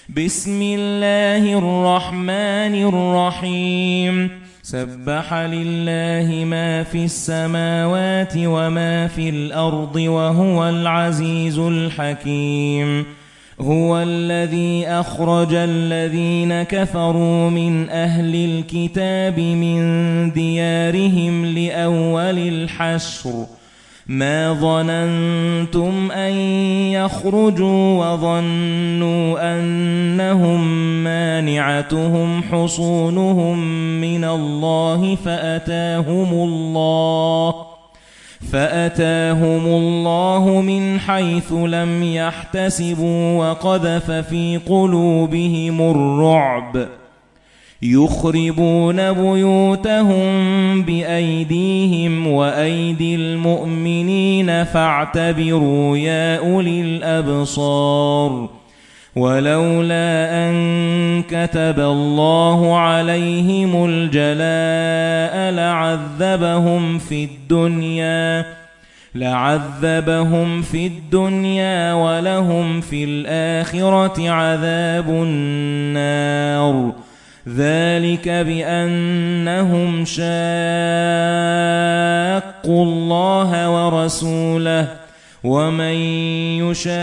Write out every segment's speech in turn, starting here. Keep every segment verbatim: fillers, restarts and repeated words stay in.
بسم الله الرحمن الرحيم سبح لله ما في السماوات وما في الأرض وهو العزيز الحكيم هو الذي أخرج الذين كفروا من أهل الكتاب من ديارهم لأول الحشر ما ظننتم أن يخرجوا وظنوا أنهم مانعتهم حصونهم من الله فأتاهم الله فأتاهم الله من حيث لم يحتسبوا وقذف في قلوبهم الرعب يخربون بيوتهم بأيديهم وأيدي المؤمنين فاعتبروا يا أولي الأبصار ولولا أن كتب الله عليهم الجلاء لعذبهم في الدنيا لعذبهم في الدنيا ولهم في الآخرة عذاب النار ذلك بأنهم شاقوا الله ورسوله ومن يشاق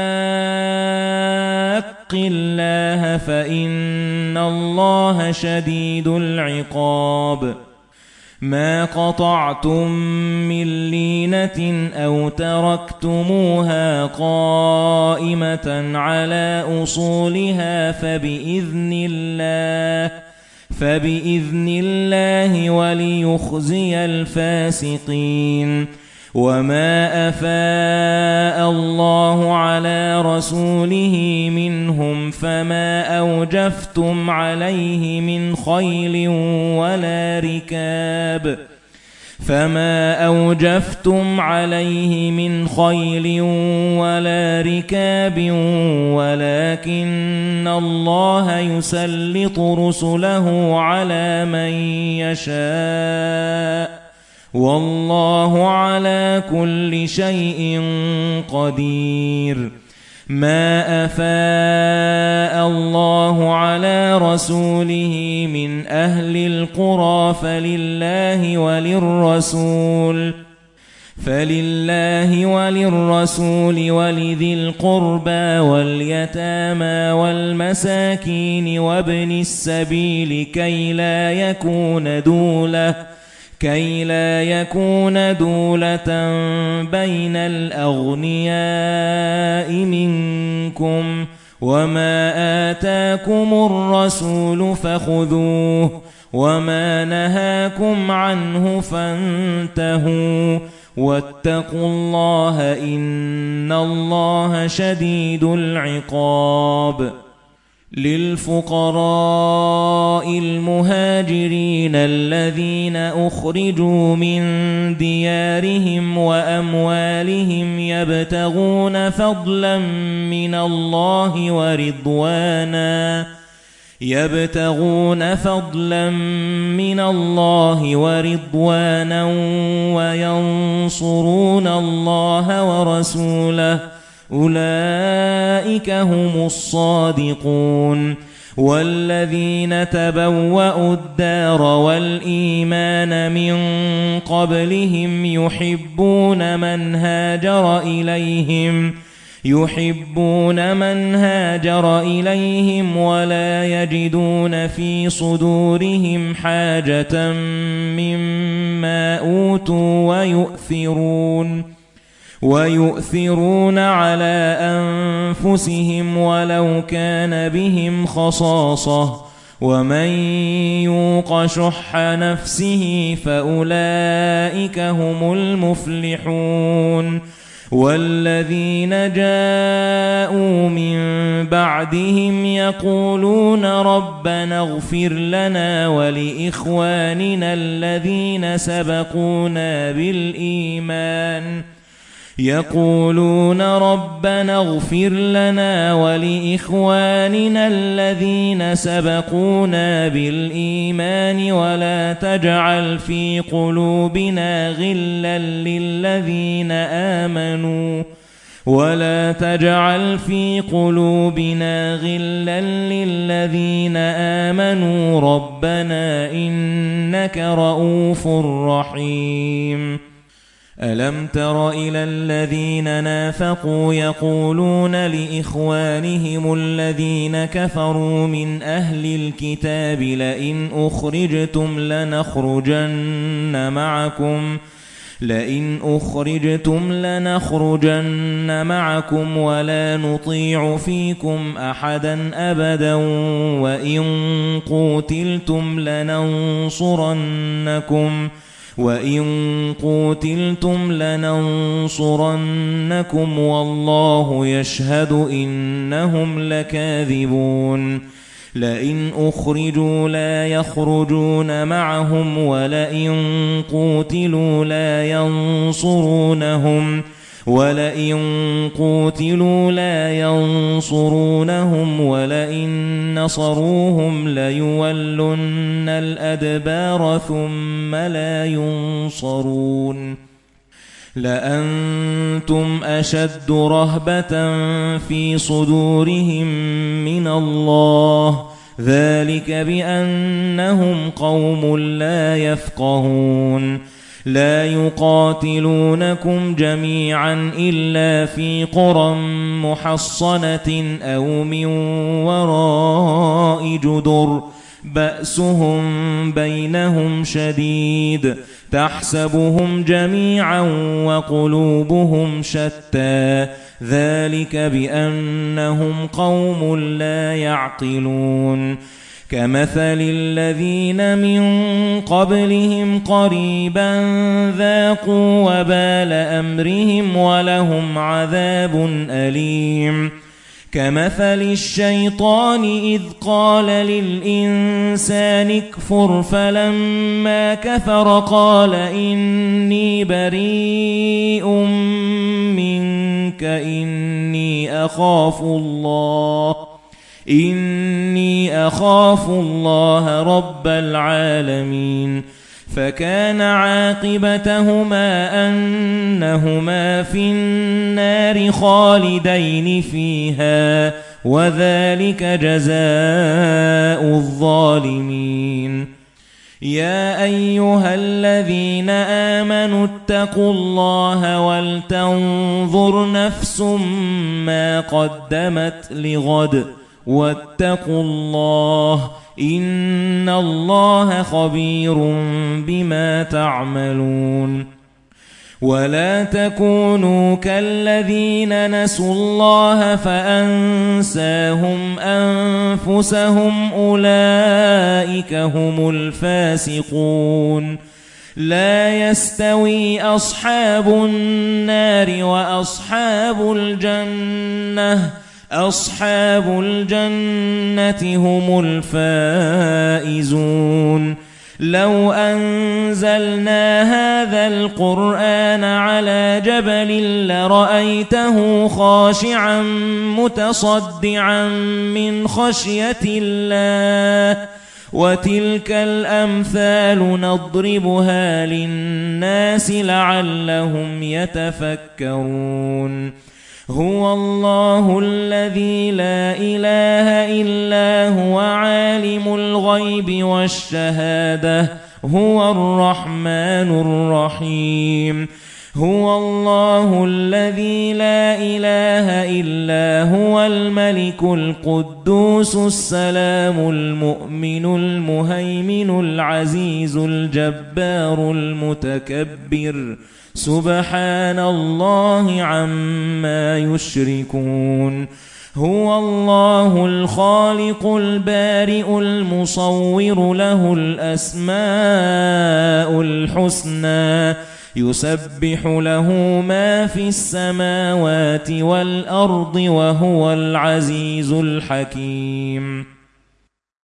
الله فإن الله شديد العقاب ما قطعتم من لينة أو تركتموها قائمة على أصولها فبإذن الله فبإذن الله وليخزي الفاسقين وما أفاء الله على رسوله منهم فما أوجفتم عليه من خيل ولا ركاب فما أوجفتم عليه من خيل ولا ركاب ولكن الله يسلط رسله على من يشاء والله على كل شيء قدير ما أفاء الله على رسوله من أهل القرى فلله وللرسول فلله وللرسول ولذي القربى واليتامى والمساكين وابن السبيل كي لا يكون دولة كي لا يكون دولة بين الأغنياء منكم وما آتاكم الرسول فخذوه وما نهاكم عنه فانتهوا واتقوا الله إن الله شديد العقاب للفقراء المهاجرين الذين أخرجوا من ديارهم وأموالهم يبتغون فضلا من الله ورضوانا يبتغون فضلا من الله ورضوانا وينصرون الله ورسوله أولئك هم الصادقون والذين تبوأوا الدار والإيمان من قبلهم يحبون من هاجر إليهم يحبون من هاجر إليهم ولا يجدون في صدورهم حاجة مما أوتوا ويؤثرون ويؤثرون على أنفسهم ولو كان بهم خصاصة ومن يوق شح نفسه فأولئك هم المفلحون والذين جاءوا من بعدهم يقولون ربنا اغفر لنا ولإخواننا الذين سبقونا بالإيمان يقولون ربنا اغفر لنا ولإخواننا الذين سبقونا بالإيمان ولا تجعل في قلوبنا غلا للذين آمنوا ولا تجعل في قلوبنا غلا للذين آمنوا ربنا إنك رؤوف رحيم ألم تر إلى الذين نافقوا يقولون لإخوانهم الذين كفروا من أهل الكتاب لئن أخرجتم لنخرجن معكم لئن أخرجتم لنخرجن معكم ولا نطيع فيكم أحدا أبدا وإن قوتلتم لننصرنكم وَإِن قُوتِلْتُمْ لَنَنصُرَنَّكُمْ وَاللَّهُ يَشْهَدُ إِنَّهُمْ لَكَاذِبُونَ لَئِنْ أُخْرِجُوا لَا يَخْرُجُونَ مَعَهُمْ وَلَئِن قُوتِلُوا لَا يَنصُرُونَهُمْ وَلَئِن قُوتِلُوا لَا يَنصُرُونَهُمْ وَلَئِن نَّصَرُوهُمْ لَيُوَلُّنَّ الْأَدْبَارَ ثُمَّ لَا يُنصَرُونَ لَأَنتُمْ أَشَدُّ رَهْبَةً فِي صُدُورِهِم مِّنَ اللَّهِ ذَلِكَ بِأَنَّهُمْ قَوْمٌ لَّا يَفْقَهُونَ لا يقاتلونكم جميعا إلا في قرى محصنة أو من وراء جدر بأسهم بينهم شديد تحسبهم جميعا وقلوبهم شتى ذلك بأنهم قوم لا يعقلون كمثل الذين من قبلهم قريبا ذاقوا وبال أمرهم ولهم عذاب أليم كمثل الشيطان إذ قال للإنسان اكفر فلما كفر قال إني بريء منك إني أخاف الله إني أخاف الله رب العالمين فكان عاقبتهما أنهما في النار خالدين فيها وذلك جزاء الظالمين يا أيها الذين آمنوا اتقوا الله ولتنظر نفس ما قدمت لغد واتقوا الله إن الله خبير بما تعملون ولا تكونوا كالذين نسوا الله فأنساهم أنفسهم أولئك هم الفاسقون لا يستوي أصحاب النار وأصحاب الجنة أصحاب الجنة هم الفائزون لو أنزلنا هذا القرآن على جبل لرأيته خاشعا متصدعا من خشية الله وتلك الأمثال نضربها للناس لعلهم يتفكرون هو الله الذي لا إله إلا هو عالم الغيب والشهادة هو الرحمن الرحيم هو الله الذي لا إله إلا هو الملك القدوس السلام المؤمن المهيمن العزيز الجبار المتكبر سبحان الله عما يشركون هو الله الخالق البارئ المصور له الأسماء الحسنى يسبح له ما في السماوات والأرض وهو العزيز الحكيم